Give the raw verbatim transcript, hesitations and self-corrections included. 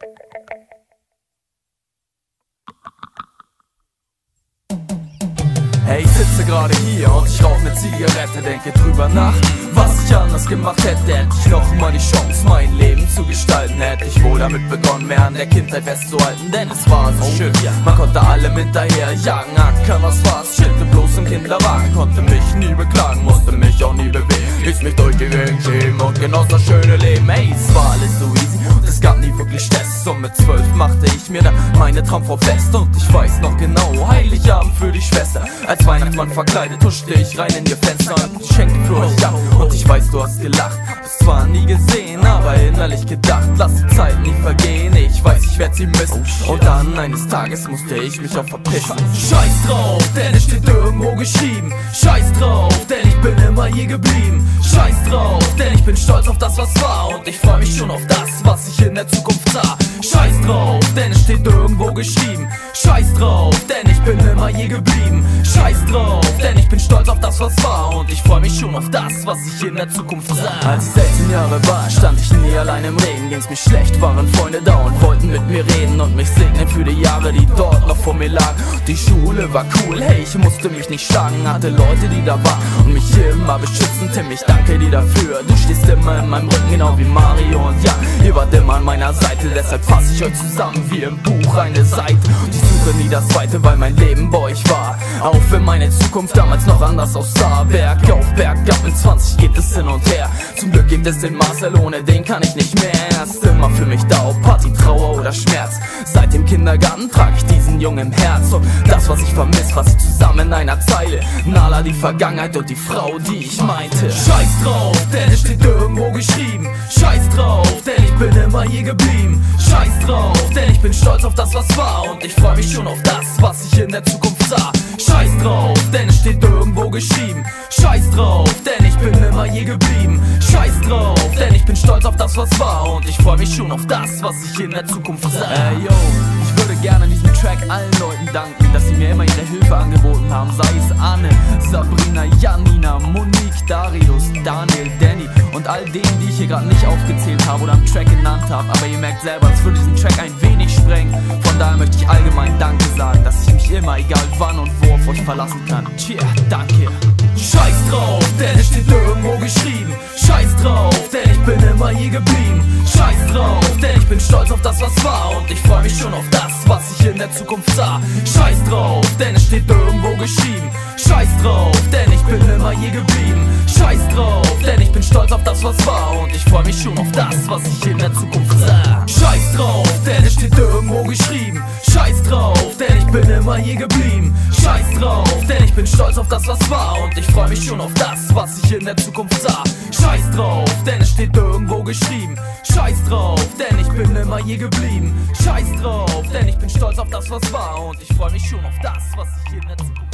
Hey, ich sitze gerade hier und ich rauch ne Zigarette, denke drüber nach, was ich anders gemacht hätte. Hätte ich noch mal die Chance, mein Leben zu gestalten, hätte ich wohl damit begonnen, mehr an der Kindheit festzuhalten. Denn es war so schön, man konnte allem hinterherjagen, ackern, was war's, chillte bloß im Kinderwagen, konnte mich nie beklagen, musste mich auch nie bewegen, ließ mich durch die Gegend schieben und genoss das schöne Leben. Hey, es war alles so easy und es gab nie wirklich Stress. Und mit zwölf machte ich mir dann meine Traumfrau fest. Und ich weiß noch genau, Heiligabend für die Schwester. Als Weihnachtsmann verkleidet huschte ich rein in ihr Fenster und ich schenkte für euch ab. Und ich weiß, du hast gelacht, es zwar nie gesehen, aber innerlich gedacht, lass die Zeit nie vergehen. Ich weiß, ich werd sie missen. Und dann eines Tages musste ich mich auch verpissen. Scheiß drauf, denn es steht irgendwo geschrieben. Scheiß drauf, denn ich bin immer hier geblieben. Scheiß drauf, denn ich bin stolz auf das, was war. Und ich freu mich schon auf das, was ich in der Zukunft sah. Scheiß drauf, denn es steht irgendwo geschrieben. Scheiß drauf, denn ich bin immer hier geblieben. Scheiß drauf, denn ich bin stolz auf das, was war. Und ich freu mich schon auf das, was ich in der Zukunft sah. Als ich sechzehn Jahre war, stand ich nie allein im Regen. Ging's mir schlecht, waren Freunde da und wollten mit mir reden und mich segnen für die Jahre, die dort noch vor mir lagen. Die Schule war cool, hey, ich musste mich nicht schlagen, hatte Leute, die da waren und mich immer beschützen. Tim, ich danke dir dafür. Du stehst immer in meinem Rücken, genau wie Mario. Und ja, ihr wart immer an meiner Seite, deshalb fasse ich euch zusammen wie im Buch eine Seite. Und ich suche nie das Zweite, weil mein Leben bei euch war. Auch wenn meine Zukunft damals noch anders aussah. Berg auf Berg ab, in zwanzig geht es hin und her. Zum Glück gibt es den Marcel, ohne den kann ich nicht mehr. Er ist immer für mich da, ob Party, Trauer oder Schmerz. Seit dem Kindergarten trage ich diesen Jungen im Herz. Und das, was ich vermiss, was ich zusammen in einer Zeile. Nala, die Vergangenheit und die Frau, die ich meinte. Scheiß drauf, denn es steht irgendwo geschrieben. Scheiß drauf, denn ich bin immer hier geblieben. Scheiß drauf, denn ich bin stolz auf das, was war. Und ich freu mich schon auf das, was ich in der Zukunft sah. Scheiß drauf, denn es steht irgendwo geschrieben. Scheiß drauf, denn ich bin immer hier geblieben. Scheiß drauf, denn ich bin stolz auf das, was war. Und ich freu mich schon auf das, was ich in der Zukunft sah. Ey, yo, ich würde gerne an diesem Track allen Leuten danken, dass sie mir immer ihre Hilfe angeboten haben. Sei es Anne, Sabrina, Janina, Monique, Darius, Daniel, Danny und all denen, die ich hier gerade nicht aufgezählt habe oder am Track genannt habe. Aber ihr merkt selber, es würde diesen Track ein wenig sprengen. Von daher möchte ich allgemein Danke sagen, dass ich mich immer, egal wann und wo, auf euch verlassen kann. Tja, danke. Scheiß drauf, denn es steht irgendwo geschrieben. Scheiß drauf, denn ich bin immer hier geblieben. Scheiß drauf, denn ich bin stolz auf das, was war. Und ich freu mich schon auf das, was ich in der Zukunft sah. Scheiß drauf, denn es steht irgendwo geschrieben. Scheiß drauf, denn ich bin immer hier geblieben. Scheiß drauf, denn ich bin stolz auf das, was war. Und ich freu mich schon auf das, was ich in der Zukunft sah. Scheiß drauf, denn es steht irgendwo geschrieben. Scheiß drauf, denn ich bin immer hier geblieben. Scheiß drauf, denn ich bin stolz auf das, was war. Und ich freu mich schon auf das, was ich in der Zukunft sah. Scheiß drauf, denn es steht irgendwo geschrieben. Scheiß drauf, denn ich bin immer hier geblieben. Scheiß drauf, denn ich bin stolz auf das, was war. Und ich freu mich schon auf das, was ich in der Zukunft sah.